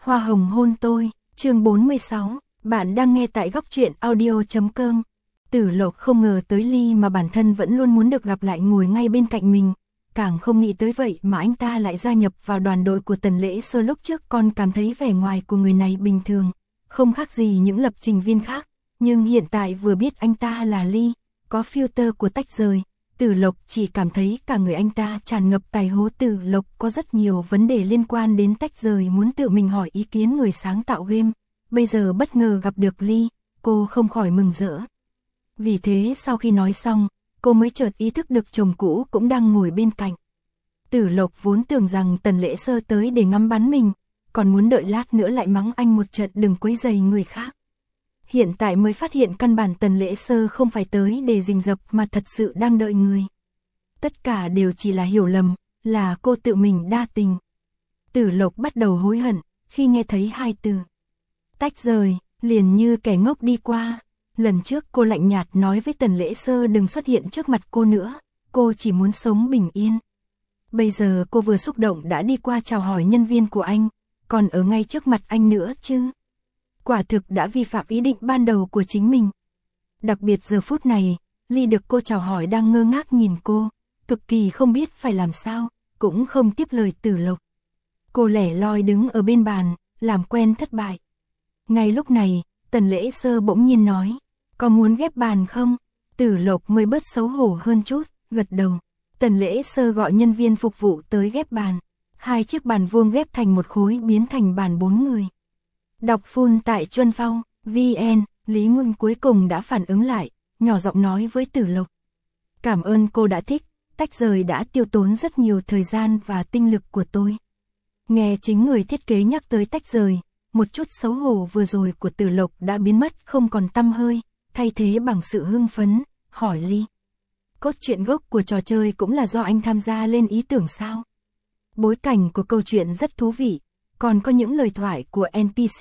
Hoa hồng hôn tôi, chương 46, bạn đang nghe tại góc truyện audio.com. Tử Lộc không ngờ tới Ly mà bản thân vẫn luôn muốn được gặp lại ngồi ngay bên cạnh mình, càng không nghĩ tới vậy mà anh ta lại gia nhập vào đoàn đội của Tần Lễ Sơ. Lúc trước còn cảm thấy vẻ ngoài của người này bình thường, không khác gì những lập trình viên khác, nhưng hiện tại vừa biết anh ta là Ly, có filter của tách rời, Tử Lộc chỉ cảm thấy cả người anh ta tràn ngập tài hố. Tử Lộc có rất nhiều vấn đề liên quan đến tách rời muốn tự mình hỏi ý kiến người sáng tạo game, bây giờ bất ngờ gặp được Ly, cô không khỏi mừng rỡ. Vì thế sau khi nói xong, cô mới chợt ý thức được chồng cũ cũng đang ngồi bên cạnh. Tử Lộc vốn tưởng rằng Tần Lễ Sơ tới để ngắm bắn mình, còn muốn đợi lát nữa lại mắng anh một trận đừng quấy rầy người khác. Hiện tại mới phát hiện căn bản Tần Lễ Sơ không phải tới để rình rập mà thật sự đang đợi người. Tất cả đều chỉ là hiểu lầm, là cô tự mình đa tình. Tử Lộc bắt đầu hối hận khi nghe thấy hai từ tách rời, liền như kẻ ngốc đi qua. Lần trước cô lạnh nhạt nói với Tần Lễ Sơ đừng xuất hiện trước mặt cô nữa, cô chỉ muốn sống bình yên. Bây giờ cô vừa xúc động đã đi qua chào hỏi nhân viên của anh, còn ở ngay trước mặt anh nữa chứ. Quả thực đã vi phạm ý định ban đầu của chính mình. Đặc biệt giờ phút này, Ly được cô chào hỏi đang ngơ ngác nhìn cô, cực kỳ không biết phải làm sao, cũng không tiếp lời Tử Lộc. Cô lẻ loi đứng ở bên bàn, làm quen thất bại. Ngay lúc này, Tần Lễ Sơ bỗng nhiên nói, có muốn ghép bàn không? Tử Lộc mới bớt xấu hổ hơn chút, gật đầu. Tần Lễ Sơ gọi nhân viên phục vụ tới ghép bàn. 2 chiếc bàn vuông ghép thành một khối biến thành bàn 4 người. Đọc full tại Chuân Phong, VN, Lý Nguyên cuối cùng đã phản ứng lại, nhỏ giọng nói với Tử Lộc. Cảm ơn cô đã thích, tách rời đã tiêu tốn rất nhiều thời gian và tinh lực của tôi. Nghe chính người thiết kế nhắc tới tách rời, một chút xấu hổ vừa rồi của Tử Lộc đã biến mất không còn tăm hơi, thay thế bằng sự hưng phấn, hỏi Ly. Cốt truyện gốc của trò chơi cũng là do anh tham gia lên ý tưởng sao? Bối cảnh của câu chuyện rất thú vị, còn có những lời thoại của NPC.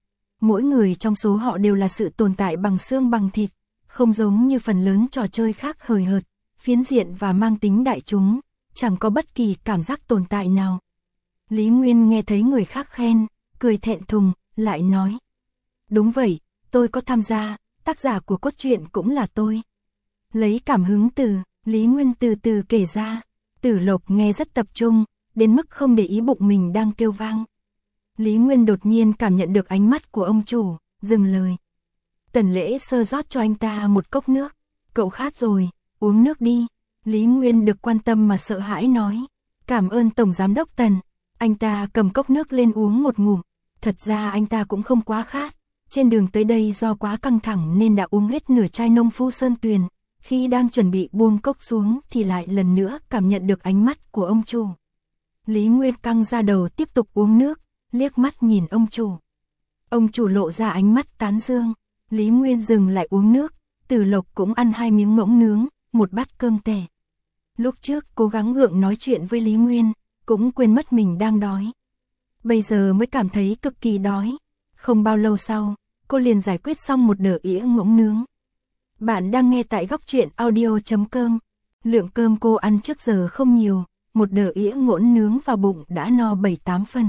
Mỗi người trong số họ đều là sự tồn tại bằng xương bằng thịt, không giống như phần lớn trò chơi khác hời hợt, phiến diện và mang tính đại chúng, chẳng có bất kỳ cảm giác tồn tại nào. Lý Nguyên nghe thấy người khác khen, cười thẹn thùng, lại nói. Đúng vậy, tôi có tham gia, tác giả của cốt truyện cũng là tôi. Lấy cảm hứng từ, Lý Nguyên từ từ kể ra, Tử Lộc nghe rất tập trung, đến mức không để ý bụng mình đang kêu vang. Lý Nguyên đột nhiên cảm nhận được ánh mắt của ông chủ, dừng lời. Tần Lễ Sơ rót cho anh ta một cốc nước. Cậu khát rồi, uống nước đi. Lý Nguyên được quan tâm mà sợ hãi nói. Cảm ơn Tổng Giám đốc Tần. Anh ta cầm cốc nước lên uống một ngụm. Thật ra anh ta cũng không quá khát. Trên đường tới đây do quá căng thẳng nên đã uống hết nửa chai nông phu sơn tuyền. Khi đang chuẩn bị buông cốc xuống thì lại lần nữa cảm nhận được ánh mắt của ông chủ. Lý Nguyên căng ra đầu tiếp tục uống nước, liếc mắt nhìn ông chủ. Ông chủ lộ ra ánh mắt tán dương. Lý Nguyên dừng lại uống nước, Tử Lộc cũng ăn 2 miếng ngỗng nướng, một bát cơm tẻ. Lúc trước cố gắng gượng nói chuyện với Lý Nguyên, cũng quên mất mình đang đói. Bây giờ mới cảm thấy cực kỳ đói. Không bao lâu sau, cô liền giải quyết xong một đĩa ĩa ngỗng nướng. Bạn đang nghe tại góc truyện audio.com. Lượng cơm cô ăn trước giờ không nhiều, một đĩa ĩa ngỗng nướng vào bụng đã no 7-8 phần.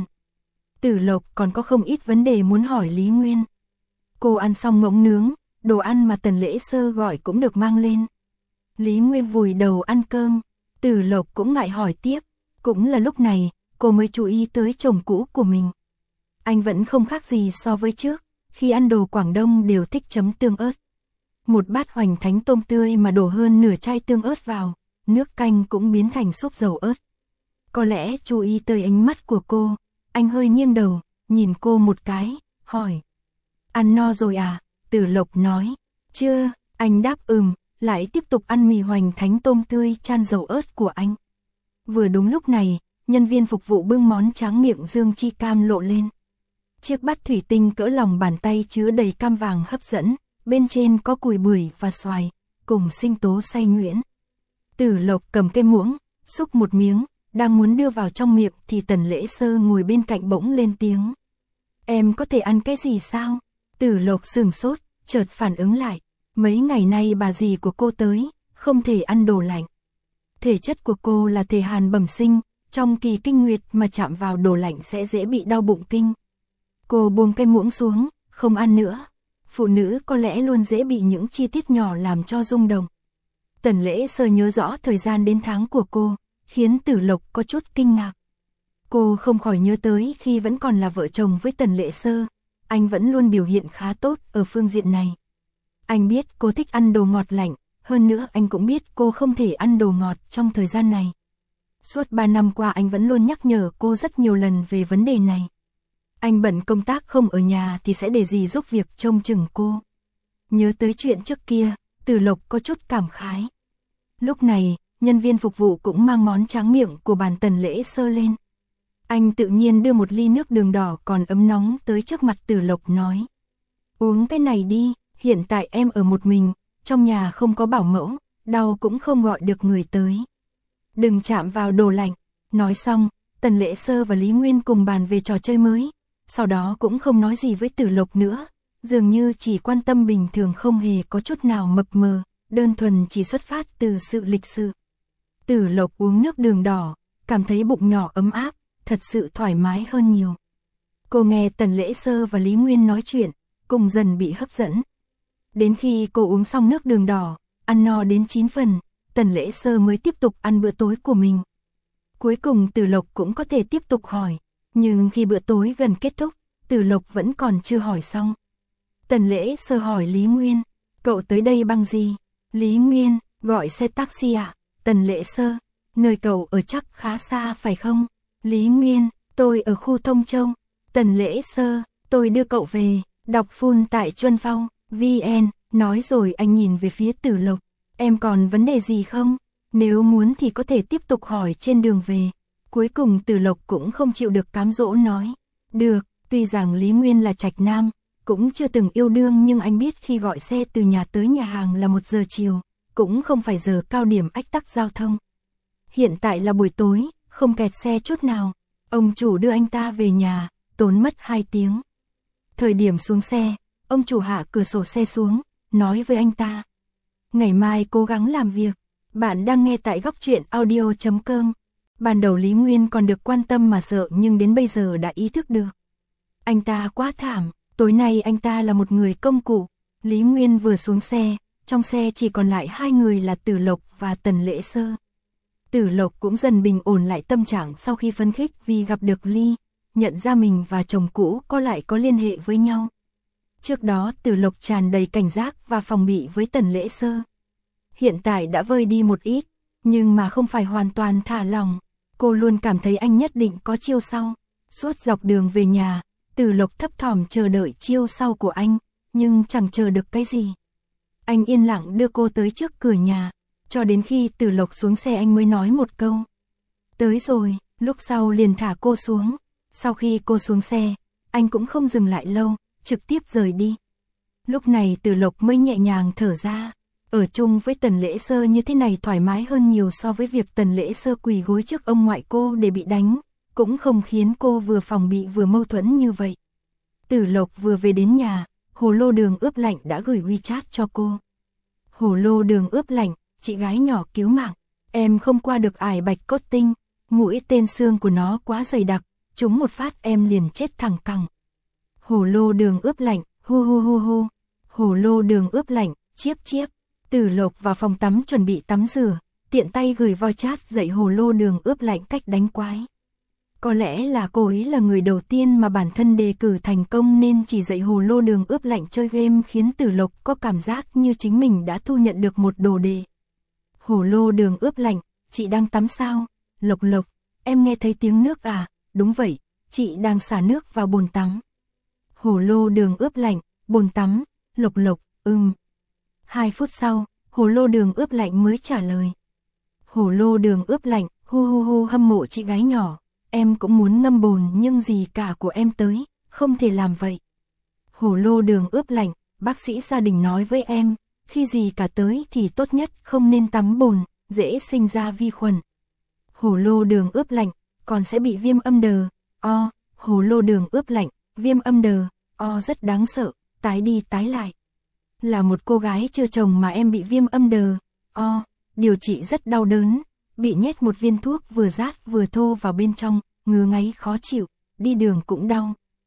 Tử Lộc còn có không ít vấn đề muốn hỏi Lý Nguyên. Cô ăn xong ngỗng nướng, đồ ăn mà Tần Lễ Sơ gọi cũng được mang lên. Lý Nguyên vùi đầu ăn cơm, Tử Lộc cũng ngại hỏi tiếp. Cũng là lúc này, cô mới chú ý tới chồng cũ của mình. Anh vẫn không khác gì so với trước, khi ăn đồ Quảng Đông đều thích chấm tương ớt. Một bát hoành thánh tôm tươi mà đổ hơn nửa chai tương ớt vào, nước canh cũng biến thành súp dầu ớt. Có lẽ chú ý tới ánh mắt của cô, anh hơi nghiêng đầu, nhìn cô một cái, hỏi. Ăn no rồi à? Tử Lộc nói. Chưa, anh đáp lại tiếp tục ăn mì hoành thánh tôm tươi chan dầu ớt của anh. Vừa đúng lúc này, nhân viên phục vụ bưng món tráng miệng dương chi cam lộ lên. Chiếc bát thủy tinh cỡ lòng bàn tay chứa đầy cam vàng hấp dẫn, bên trên có cùi bưởi và xoài, cùng sinh tố xay nhuyễn. Tử Lộc cầm cái muỗng, xúc một miếng, đang muốn đưa vào trong miệng thì Tần Lễ Sơ ngồi bên cạnh bỗng lên tiếng. Em có thể ăn cái gì sao? Tử Lộc sửng sốt, chợt phản ứng lại. Mấy ngày nay bà dì của cô tới, không thể ăn đồ lạnh. Thể chất của cô là thể hàn bẩm sinh, trong kỳ kinh nguyệt mà chạm vào đồ lạnh sẽ dễ bị đau bụng kinh. Cô buông cái muỗng xuống, không ăn nữa. Phụ nữ có lẽ luôn dễ bị những chi tiết nhỏ làm cho rung động. Tần Lễ Sơ nhớ rõ thời gian đến tháng của cô, khiến Tử Lộc có chút kinh ngạc. Cô không khỏi nhớ tới khi vẫn còn là vợ chồng với Tần Lễ Sơ, anh vẫn luôn biểu hiện khá tốt ở phương diện này. Anh biết cô thích ăn đồ ngọt lạnh, hơn nữa anh cũng biết cô không thể ăn đồ ngọt trong thời gian này. Suốt 3 năm qua anh vẫn luôn nhắc nhở cô rất nhiều lần về vấn đề này. Anh bận công tác không ở nhà thì sẽ để dì giúp việc trông chừng cô. Nhớ tới chuyện trước kia, Tử Lộc có chút cảm khái. Lúc này, nhân viên phục vụ cũng mang món tráng miệng của bàn Tần Lễ Sơ lên. Anh tự nhiên đưa một ly nước đường đỏ còn ấm nóng tới trước mặt Tử Lộc nói. Uống cái này đi, hiện tại em ở một mình, trong nhà không có bảo mẫu, đau cũng không gọi được người tới. Đừng chạm vào đồ lạnh. Nói xong, Tần Lễ Sơ và Lý Nguyên cùng bàn về trò chơi mới. Sau đó cũng không nói gì với Tử Lộc nữa, dường như chỉ quan tâm bình thường không hề có chút nào mập mờ, đơn thuần chỉ xuất phát từ sự lịch sự. Tử Lộc uống nước đường đỏ, cảm thấy bụng nhỏ ấm áp, thật sự thoải mái hơn nhiều. Cô nghe Tần Lễ Sơ và Lý Nguyên nói chuyện, cùng dần bị hấp dẫn. Đến khi cô uống xong nước đường đỏ, ăn no đến 9 phần, Tần Lễ Sơ mới tiếp tục ăn bữa tối của mình. Cuối cùng Tử Lộc cũng có thể tiếp tục hỏi, nhưng khi bữa tối gần kết thúc, Tử Lộc vẫn còn chưa hỏi xong. Tần Lễ Sơ hỏi Lý Nguyên, cậu tới đây bằng gì? Lý Nguyên, gọi xe taxi à? Tần Lễ Sơ, nơi cậu ở chắc khá xa phải không? Lý Nguyên, tôi ở khu Thông Châu. Tần Lễ Sơ, tôi đưa cậu về, đọc full tại Chuân Phong, VN, nói rồi anh nhìn về phía Tử Lộc, em còn vấn đề gì không? Nếu muốn thì có thể tiếp tục hỏi trên đường về. Cuối cùng Tử Lộc cũng không chịu được cám dỗ nói, được, tuy rằng Lý Nguyên là trạch nam, cũng chưa từng yêu đương nhưng anh biết khi gọi xe từ nhà tới nhà hàng là 1 giờ chiều, cũng không phải giờ cao điểm ách tắc giao thông. Hiện tại là buổi tối, không kẹt xe chút nào, ông chủ đưa anh ta về nhà, tốn mất 2 tiếng. Thời điểm xuống xe, ông chủ hạ cửa sổ xe xuống, nói với anh ta, ngày mai cố gắng làm việc. Bạn đang nghe tại góc truyện audio.com. Ban đầu Lý Nguyên còn được quan tâm mà sợ nhưng đến bây giờ đã ý thức được. Anh ta quá thảm, tối nay anh ta là một người công cụ. Lý Nguyên vừa xuống xe, trong xe chỉ còn lại 2 người là Tử Lộc và Tần Lễ Sơ. Tử Lộc cũng dần bình ổn lại tâm trạng sau khi phấn khích vì gặp được Ly, nhận ra mình và chồng cũ có liên hệ với nhau. Trước đó Tử Lộc tràn đầy cảnh giác và phòng bị với Tần Lễ Sơ. Hiện tại đã vơi đi một ít, nhưng mà không phải hoàn toàn thả lòng. Cô luôn cảm thấy anh nhất định có chiêu sau. Suốt dọc đường về nhà, Tử Lộc thấp thỏm chờ đợi chiêu sau của anh, nhưng chẳng chờ được cái gì. Anh yên lặng đưa cô tới trước cửa nhà, cho đến khi Tử Lộc xuống xe anh mới nói một câu. Tới rồi, lúc sau liền thả cô xuống. Sau khi cô xuống xe, anh cũng không dừng lại lâu, trực tiếp rời đi. Lúc này Tử Lộc mới nhẹ nhàng thở ra. Ở chung với Tần Lễ Sơ như thế này thoải mái hơn nhiều so với việc Tần Lễ Sơ quỳ gối trước ông ngoại cô để bị đánh, cũng không khiến cô vừa phòng bị vừa mâu thuẫn như vậy. Tử Lộc vừa về đến nhà, hồ lô đường ướp lạnh đã gửi WeChat cho cô. Hồ lô đường ướp lạnh, chị gái nhỏ cứu mạng, em không qua được ải bạch cốt tinh, mũi tên xương của nó quá dày đặc, trúng một phát em liền chết thẳng cẳng. Hồ lô đường ướp lạnh, hu hu hu hu, hồ lô đường ướp lạnh, chiếp chiếp. Tử Lộc vào phòng tắm chuẩn bị tắm rửa, tiện tay gửi voice chat dạy hồ lô đường ướp lạnh cách đánh quái. Có lẽ là cô ấy là người đầu tiên mà bản thân đề cử thành công nên chỉ dạy hồ lô đường ướp lạnh chơi game khiến Tử Lộc có cảm giác như chính mình đã thu nhận được một đồ đề. Hồ lô đường ướp lạnh, chị đang tắm sao? Lộc Lộc, em nghe thấy tiếng nước à? Đúng vậy, chị đang xả nước vào bồn tắm. Hồ lô đường ướp lạnh, bồn tắm, Lộc Lộc, 2 phút sau, hồ lô đường ướp lạnh mới trả lời. Hồ lô đường ướp lạnh, hu hu hu, hâm mộ chị gái nhỏ, em cũng muốn ngâm bồn nhưng gì cả của em tới, không thể làm vậy. Hồ lô đường ướp lạnh, bác sĩ gia đình nói với em, khi gì cả tới thì tốt nhất không nên tắm bồn, dễ sinh ra vi khuẩn. Hồ lô đường ướp lạnh, còn sẽ bị viêm âm đờ, hồ lô đường ướp lạnh, viêm âm đờ, rất đáng sợ, tái đi tái lại. Là một cô gái chưa chồng mà em bị viêm âm đờ, điều trị rất đau đớn, bị nhét một viên thuốc vừa rát vừa thô vào bên trong, ngứa ngáy khó chịu, đi đường cũng đau.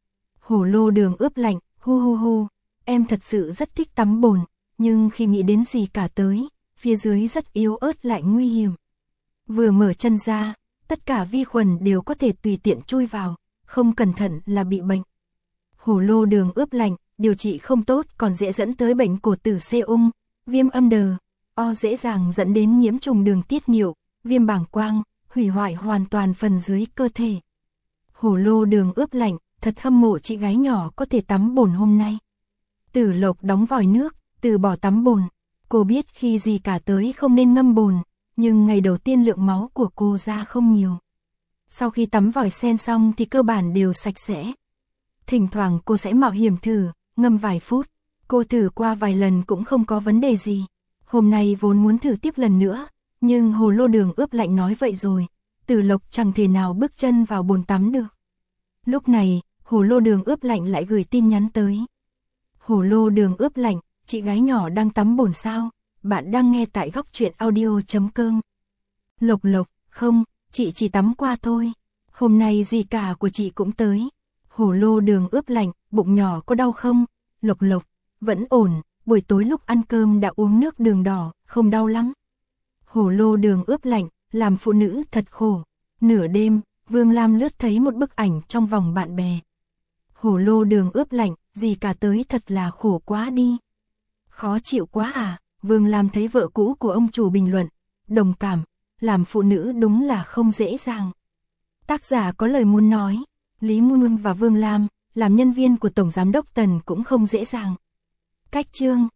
Hổ lô đường ướp lạnh, hu hu hu, em thật sự rất thích tắm bồn, nhưng khi nghĩ đến gì cả tới, phía dưới rất yếu ớt lại nguy hiểm. Vừa mở chân ra, tất cả vi khuẩn đều có thể tùy tiện chui vào, không cẩn thận là bị bệnh. Hổ lô đường ướp lạnh, điều trị không tốt còn dễ dẫn tới bệnh cổ tử xê ung, viêm âm đờ, dễ dàng dẫn đến nhiễm trùng đường tiết niệu, viêm bàng quang, hủy hoại hoàn toàn phần dưới cơ thể. Hổ lô đường ướp lạnh, thật hâm mộ chị gái nhỏ có thể tắm bồn hôm nay. Tử Lộc đóng vòi nước, từ bỏ tắm bồn. Cô biết khi gì cả tới không nên ngâm bồn, nhưng ngày đầu tiên lượng máu của cô ra không nhiều. Sau khi tắm vòi sen xong thì cơ bản đều sạch sẽ. Thỉnh thoảng cô sẽ mạo hiểm thử, ngâm vài phút. Cô thử qua vài lần cũng không có vấn đề gì. Hôm nay vốn muốn thử tiếp lần nữa, nhưng hồ lô đường ướp lạnh nói vậy rồi, Tử Lộc chẳng thể nào bước chân vào bồn tắm được. Lúc này, hồ lô đường ướp lạnh lại gửi tin nhắn tới. Hồ lô đường ướp lạnh, chị gái nhỏ đang tắm bồn sao? Bạn đang nghe tại góc truyện audio.com. Lộc Lộc, không, chị chỉ tắm qua thôi. Hôm nay dì cả của chị cũng tới. Hồ lô đường ướp lạnh, bụng nhỏ có đau không? Lộc Lộc, vẫn ổn, buổi tối lúc ăn cơm đã uống nước đường đỏ, không đau lắm. Hồ lô đường ướp lạnh, làm phụ nữ thật khổ. Nửa đêm, Vương Lam lướt thấy một bức ảnh trong vòng bạn bè. Hồ lô đường ướp lạnh, dì cả tới thật là khổ quá đi. Khó chịu quá à? Vương Lam thấy vợ cũ của ông chủ bình luận, đồng cảm, làm phụ nữ đúng là không dễ dàng. Tác giả có lời muốn nói, Lý Muôn và Vương Lam, làm nhân viên của Tổng Giám đốc Tần cũng không dễ dàng. Cách chương